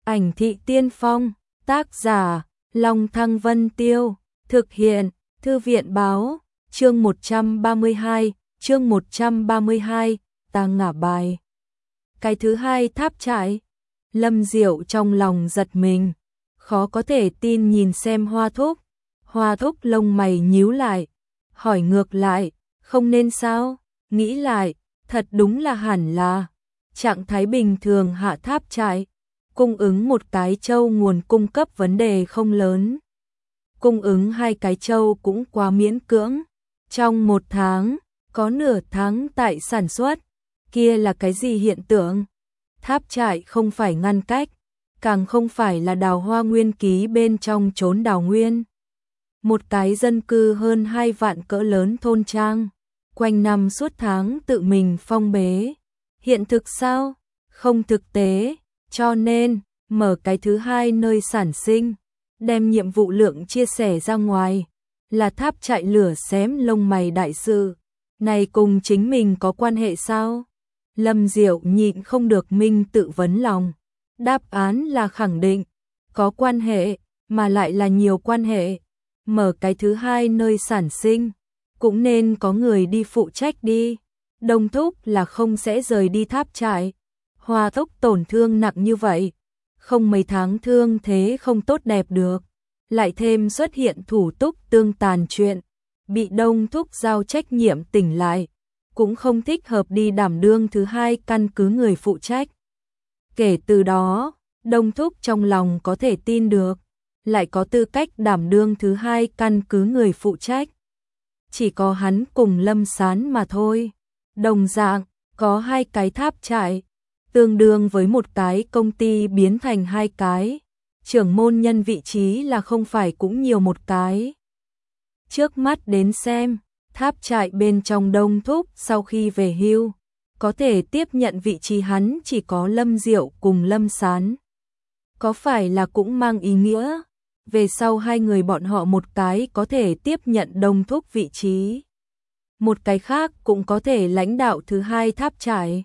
Ảnh thị tiên phong, tác giả, Long Thăng Vân Tiêu, thực hiện, Thư viện báo, chương 132, ta ngả bài. Cái thứ hai tháp trại, Lâm Diệu trong lòng giật mình, khó có thể tin nhìn xem Hoa Thúc lông mày nhíu lại, hỏi ngược lại, không nên sao, nghĩ lại, thật đúng là hẳn là, trạng thái bình thường hạ tháp trại, cung ứng một cái trâu nguồn cung cấp vấn đề không lớn. Cung ứng 2 cái trâu cũng quá miễn cưỡng, trong 1 tháng, có nửa tháng tại sản xuất, kia là cái gì hiện tượng? Tháp trại không phải ngăn cách, càng không phải là đào hoa nguyên ký bên trong chốn đào nguyên. Một cái dân cư hơn 2 vạn cỡ lớn thôn trang, quanh năm suốt tháng tự mình phong bế. Hiện thực sao? Không thực tế, cho nên, mở cái thứ hai nơi sản sinh, đem nhiệm vụ lượng chia sẻ ra ngoài, là tháp trại lửa xém lông mày đại sự. Này cùng chính mình có quan hệ sao? Lâm Diệu nhịn không được minh tự vấn lòng. Đáp án là khẳng định, có quan hệ, mà lại là nhiều quan hệ. Mở cái thứ hai nơi sản sinh, cũng nên có người đi phụ trách đi. Đồng Thúc là không sẽ rời đi tháp trại. Hoa Thúc tổn thương nặng như vậy, không mấy tháng thương thế không tốt đẹp được. Lại thêm xuất hiện thủ túc tương tàn chuyện, bị Đông Thúc giao trách nhiệm tỉnh lại, cũng không thích hợp đi đảm đương thứ hai căn cứ người phụ trách. Kể từ đó, Đông Thúc trong lòng có thể tin được, lại có tư cách đảm đương thứ hai căn cứ người phụ trách. Chỉ có hắn cùng Lâm Sán mà thôi. Đồng dạng, có 2 cái tháp trại, tương đương với một cái công ty biến thành 2 cái. Trưởng môn nhân vị trí là không phải cũng nhiều một cái. Trước mắt đến xem, tháp trại bên trong Đông Thúc sau khi về hưu, có thể tiếp nhận vị trí hắn chỉ có Lâm Diệu cùng Lâm Sán. Có phải là cũng mang ý nghĩa, về sau 2 người bọn họ một cái có thể tiếp nhận Đông Thúc vị trí, một cái khác cũng có thể lãnh đạo thứ hai tháp trại.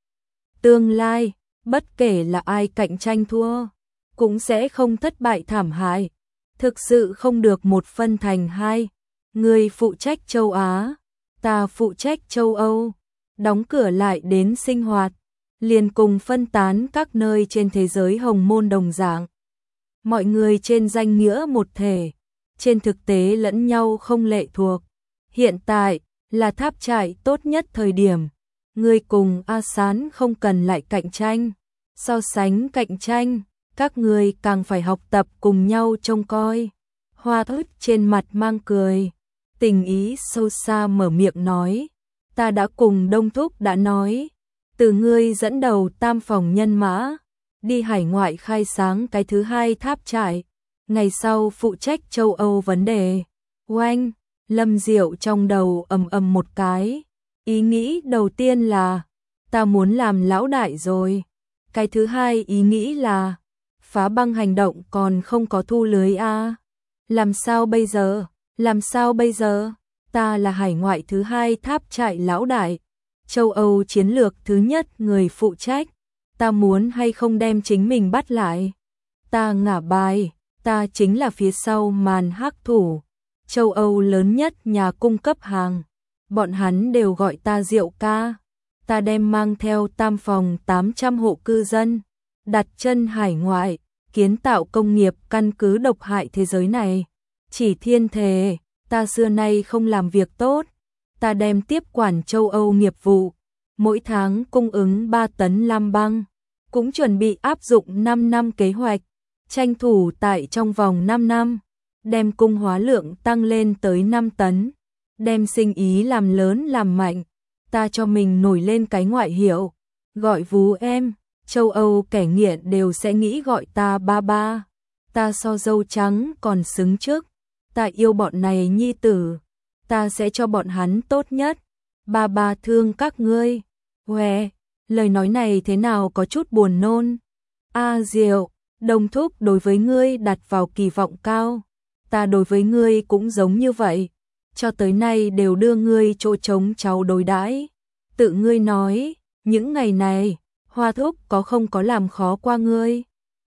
Tương lai, bất kể là ai cạnh tranh thua, cũng sẽ không thất bại thảm hại. Thực sự không được một phân thành 2. Người phụ trách châu Á, ta phụ trách châu Âu. Đóng cửa lại đến sinh hoạt, liền cùng phân tán các nơi trên thế giới hồng môn đồng dạng. Mọi người trên danh nghĩa một thể, trên thực tế lẫn nhau không lệ thuộc. Hiện tại là tháp trại tốt nhất thời điểm. Người cùng A Sán không cần lại cạnh tranh. So sánh cạnh tranh, các người càng phải học tập cùng nhau trông coi. Hoa Thúc trên mặt mang cười, tình ý sâu xa mở miệng nói, ta đã cùng Đông Thúc đã nói, từ ngươi dẫn đầu tam phòng nhân mã, đi hải ngoại khai sáng cái thứ hai tháp trại, ngày sau phụ trách châu Âu vấn đề. Oanh, Lâm Diệu trong đầu ầm một cái, ý nghĩ đầu tiên là, ta muốn làm lão đại rồi. Cái thứ hai ý nghĩ là, phá băng hành động còn không có thu lưới a. Làm sao bây giờ? Làm sao bây giờ? Ta là hải ngoại thứ hai tháp trại lão đại, châu Âu chiến lược thứ nhất người phụ trách. Ta muốn hay không đem chính mình bắt lại? Ta ngả bài, ta chính là phía sau màn hắc thủ. Châu Âu lớn nhất nhà cung cấp hàng. Bọn hắn đều gọi ta Diệu ca. Ta đem mang theo tam phòng 800 hộ cư dân, đặt chân hải ngoại, kiến tạo công nghiệp căn cứ độc hại thế giới này. Chỉ thiên thề, ta xưa nay không làm việc tốt. Ta đem tiếp quản châu Âu nghiệp vụ, mỗi tháng cung ứng 3 tấn lam băng, cũng chuẩn bị áp dụng 5 năm kế hoạch, tranh thủ tại trong vòng 5 năm, đem cung hóa lượng tăng lên tới 5 tấn, đem sinh ý làm lớn làm mạnh. Ta cho mình nổi lên cái ngoại hiệu, gọi vú em, châu Âu kẻ nghiện đều sẽ nghĩ gọi ta ba ba. Ta so dâu trắng còn xứng trước, ta yêu bọn này nhi tử, ta sẽ cho bọn hắn tốt nhất. Ba ba thương các ngươi. Huề, lời nói này thế nào có chút buồn nôn. A Diệu, Đông Thúc đối với ngươi đặt vào kỳ vọng cao, ta đối với ngươi cũng giống như vậy, cho tới nay đều đưa ngươi chỗ trống cháu đối đãi. Tự ngươi nói, những ngày này, Hoa Thúc có không có làm khó qua ngươi?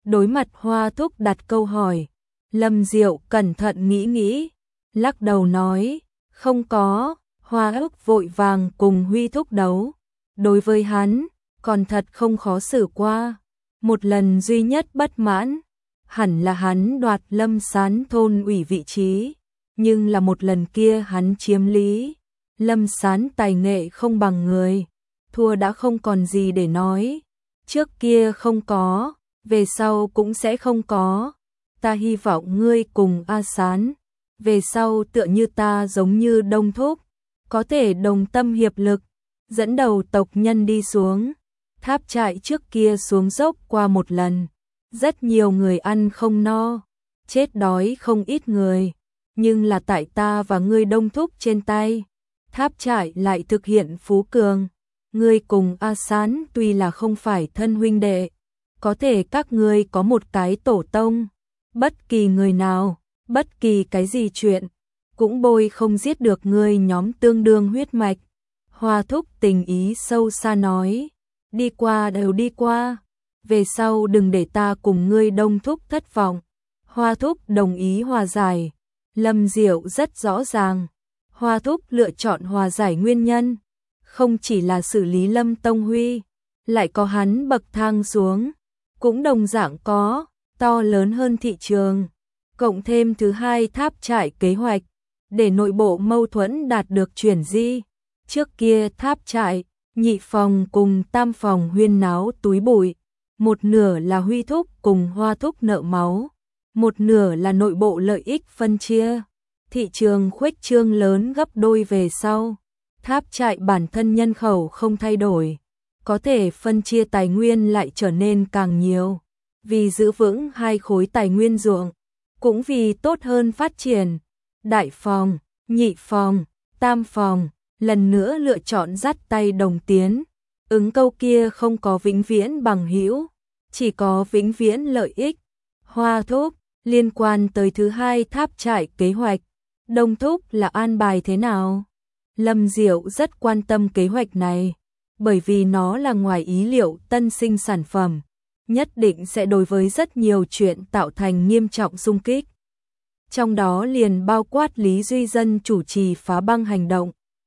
Đối mặt Hoa Thúc đặt câu hỏi, Lâm Diệu cẩn thận nghĩ, lắc đầu nói, không có. Hoa Thúc vội vàng cùng Huy Thúc đấu. Đối với hắn, còn thật không khó xử qua. Một lần duy nhất bất mãn, hẳn là hắn đoạt Lâm Sán thôn ủy vị trí, nhưng là một lần kia hắn chiếm lý. Lâm Sán tài nghệ không bằng người, thua đã không còn gì để nói. Trước kia không có, về sau cũng sẽ không có. Ta hy vọng ngươi cùng A Sán, về sau tựa như ta giống như Đông Thúc, có thể đồng tâm hiệp lực, dẫn đầu tộc nhân đi xuống. Tháp trại trước kia xuống dốc qua một lần, rất nhiều người ăn không no, chết đói không ít người, nhưng là tại ta và ngươi Đông Thúc trên tay, tháp trại lại thực hiện phú cường. Ngươi cùng A Sán tuy là không phải thân huynh đệ, có thể các ngươi có một cái tổ tông, bất kỳ người nào, bất kỳ cái gì chuyện, cũng bôi không giết được ngươi nhóm tương đương huyết mạch. Hoa Thúc tình ý sâu xa nói, đi qua đều đi qua, về sau đừng để ta cùng ngươi Đông Thúc thất vọng. Hoa Thúc đồng ý hòa giải. Lâm Diệu rất rõ ràng, Hoa Thúc lựa chọn hòa giải nguyên nhân, không chỉ là xử lý Lâm Tông Huy, lại có hắn bậc thang xuống, cũng đồng dạng có, to lớn hơn thị trường, cộng thêm thứ hai tháp trại kế hoạch, để nội bộ mâu thuẫn đạt được chuyển di. Trước kia tháp trại, nhị phòng cùng tam phòng huyên náo túi bụi, một nửa là Huy Thúc cùng Hoa Thúc nợ máu, một nửa là nội bộ lợi ích phân chia. Thị trường khuếch trương lớn gấp đôi về sau, tháp trại bản thân nhân khẩu không thay đổi, có thể phân chia tài nguyên lại trở nên càng nhiều, vì giữ vững hai khối tài nguyên ruộng, cũng vì tốt hơn phát triển. Đại phòng, nhị phòng, tam phòng, lần nữa lựa chọn dắt tay đồng tiến, ứng câu kia không có vĩnh viễn bằng hữu, chỉ có vĩnh viễn lợi ích. Hoa Thúc, liên quan tới thứ hai tháp trại kế hoạch, Đông Thúc là an bài thế nào? Lâm Diệu rất quan tâm kế hoạch này, bởi vì nó là ngoài ý liệu tân sinh sản phẩm, nhất định sẽ đối với rất nhiều chuyện tạo thành nghiêm trọng xung kích. Trong đó liền bao quát Lý Duy Dân chủ trì phá băng hành động.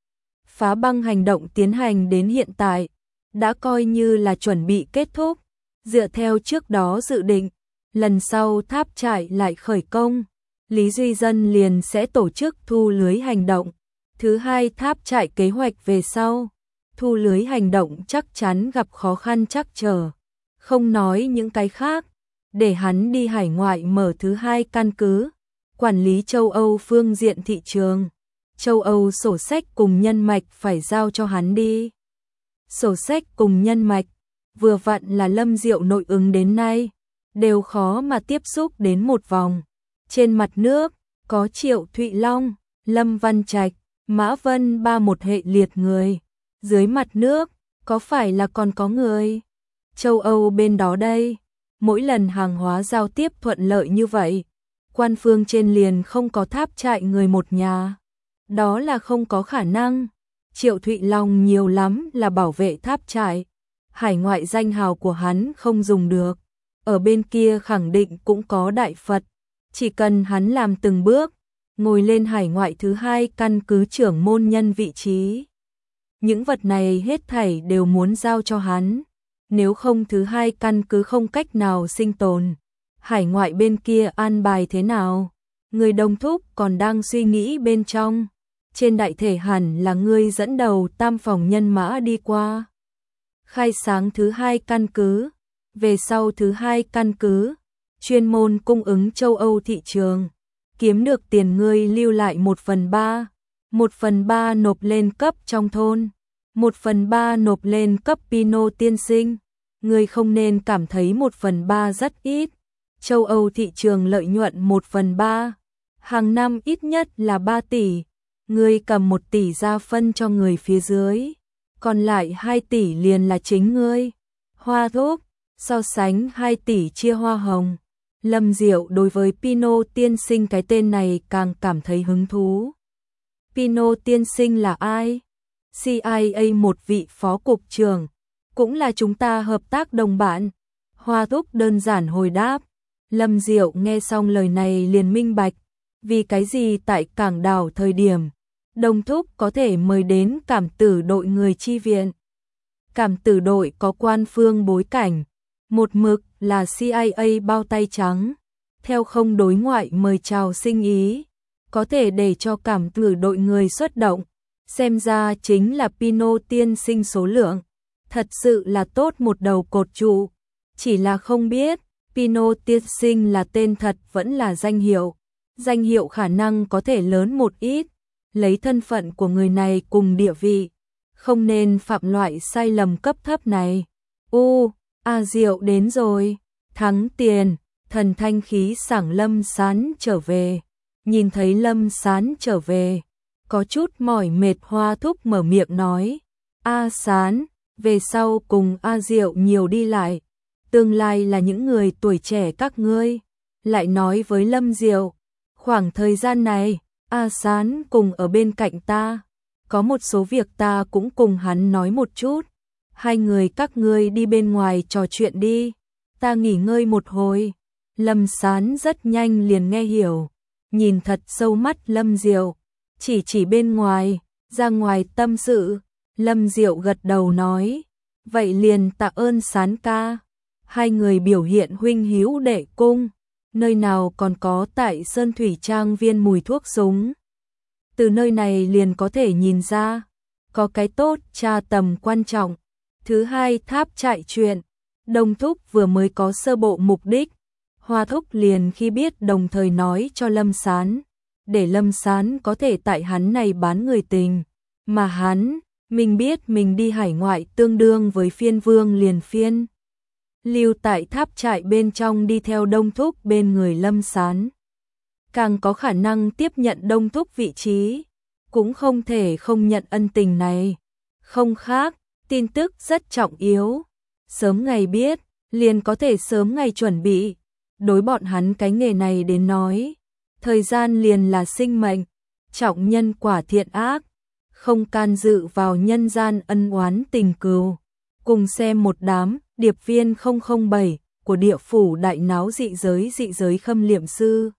Phá băng hành động tiến hành đến hiện tại, đã coi như là chuẩn bị kết thúc, dựa theo trước đó dự định, lần sau tháp trại lại khởi công, Lý Duy Dân liền sẽ tổ chức thu lưới hành động. Thứ hai tháp trại kế hoạch về sau, thu lưới hành động chắc chắn gặp khó khăn trắc trở. Không nói những cái khác, để hắn đi hải ngoại mở thứ hai căn cứ, quản lý châu Âu phương diện thị trường. Châu Âu sổ sách cùng nhân mạch phải giao cho hắn đi. Sổ sách cùng nhân mạch, vừa vặn là Lâm Diệu nội ứng đến nay, đều khó mà tiếp xúc đến một vòng. Trên mặt nước, có Triệu Thụy Long, Lâm Văn Trạch, Mã Vân ba một hệ liệt người. Dưới mặt nước, có phải là còn có người? Châu Âu bên đó đây, mỗi lần hàng hóa giao tiếp thuận lợi như vậy, quan phương trên liền không có tháp trại người một nhà. Đó là không có khả năng. Triệu Thụy Long nhiều lắm là bảo vệ tháp trại. Hải ngoại danh hào của hắn không dùng được. Ở bên kia khẳng định cũng có đại Phật. Chỉ cần hắn làm từng bước, ngồi lên hải ngoại thứ hai căn cứ trưởng môn nhân vị trí. Những vật này hết thảy đều muốn giao cho hắn. Nếu không thứ hai căn cứ không cách nào sinh tồn. Hải ngoại bên kia an bài thế nào? Người Đông Thúc còn đang suy nghĩ bên trong. Trên đại thể hẳn là ngươi dẫn đầu tam phòng nhân mã đi qua. Khai sáng thứ hai căn cứ. Về sau thứ hai căn cứ, chuyên môn cung ứng châu Âu thị trường. Kiếm được tiền ngươi lưu lại 1/3. 1/3 nộp lên cấp trong thôn. 1/3 nộp lên cấp Pino tiên sinh. Ngươi không nên cảm thấy 1/3 rất ít. Châu Âu thị trường lợi nhuận 1/3. Hàng năm ít nhất là 3 tỷ. Ngươi cầm 1 tỷ ra phân cho người phía dưới. Còn lại 2 tỷ liền là chính ngươi. Hoa Thúc, so sánh 2 tỷ chia hoa hồng. Lâm Diệu đối với Pino tiên sinh cái tên này càng cảm thấy hứng thú. Pino tiên sinh là ai? CIA một vị phó cục trưởng, cũng là chúng ta hợp tác đồng bạn. Hoa Thúc đơn giản hồi đáp. Lâm Diệu nghe xong lời này liền minh bạch, vì cái gì tại cảng đảo thời điểm Đông Thúc có thể mời đến cảm tử đội người chi viện. Cảm tử đội có quan phương bối cảnh, một mực là CIA bao tay trắng, theo không đối ngoại mời chào sinh ý, có thể để cho cảm tử đội người xuất động, xem ra chính là Pino tiên sinh số lượng, thật sự là tốt một đầu cột trụ, chỉ là không biết Pino tiên sinh là tên thật vẫn là danh hiệu khả năng có thể lớn một ít, lấy thân phận của người này cùng địa vị, không nên phạm loại sai lầm cấp thấp này. A Diệu đến rồi, thắng tiền, thần thanh khí sảng Lâm Sán trở về, nhìn thấy Lâm Sán trở về, có chút mỏi mệt Hoa Thúc mở miệng nói, A Sán, về sau cùng A Diệu nhiều đi lại, tương lai là những người tuổi trẻ các ngươi, lại nói với Lâm Diệu, khoảng thời gian này, A Sán cùng ở bên cạnh ta, có một số việc ta cũng cùng hắn nói một chút, hai người các ngươi đi bên ngoài trò chuyện đi, ta nghỉ ngơi một hồi. Lâm Sán rất nhanh liền nghe hiểu, nhìn thật sâu mắt Lâm Diệu, chỉ bên ngoài, ra ngoài tâm sự. Lâm Diệu gật đầu nói, vậy liền tạ ơn Sán ca. Hai người biểu hiện huynh hữu đệ cung, nơi nào còn có tại Sơn Thủy Trang viên mùi thuốc súng. Từ nơi này liền có thể nhìn ra, có cái tốt tra tầm quan trọng. Thứ hai, tháp trại chuyện, Đông Thúc vừa mới có sơ bộ mục đích, Hoa Thúc liền khi biết đồng thời nói cho Lâm Sán, để Lâm Sán có thể tại hắn này bán người tình, mà mình biết mình đi hải ngoại tương đương với phiên vương liền phiên. Lưu tại tháp trại bên trong đi theo Đông Thúc bên người Lâm Sán, càng có khả năng tiếp nhận Đông Thúc vị trí, cũng không thể không nhận ân tình này. Không khác, tin tức rất trọng yếu, sớm ngày biết, liền có thể sớm ngày chuẩn bị. Đối bọn hắn cái nghề này đến nói, thời gian liền là sinh mệnh, trọng nhân quả thiện ác, không can dự vào nhân gian ân oán tình cừu. Cùng xem một đám điệp viên 007 của địa phủ đại náo dị giới khâm liệm sư.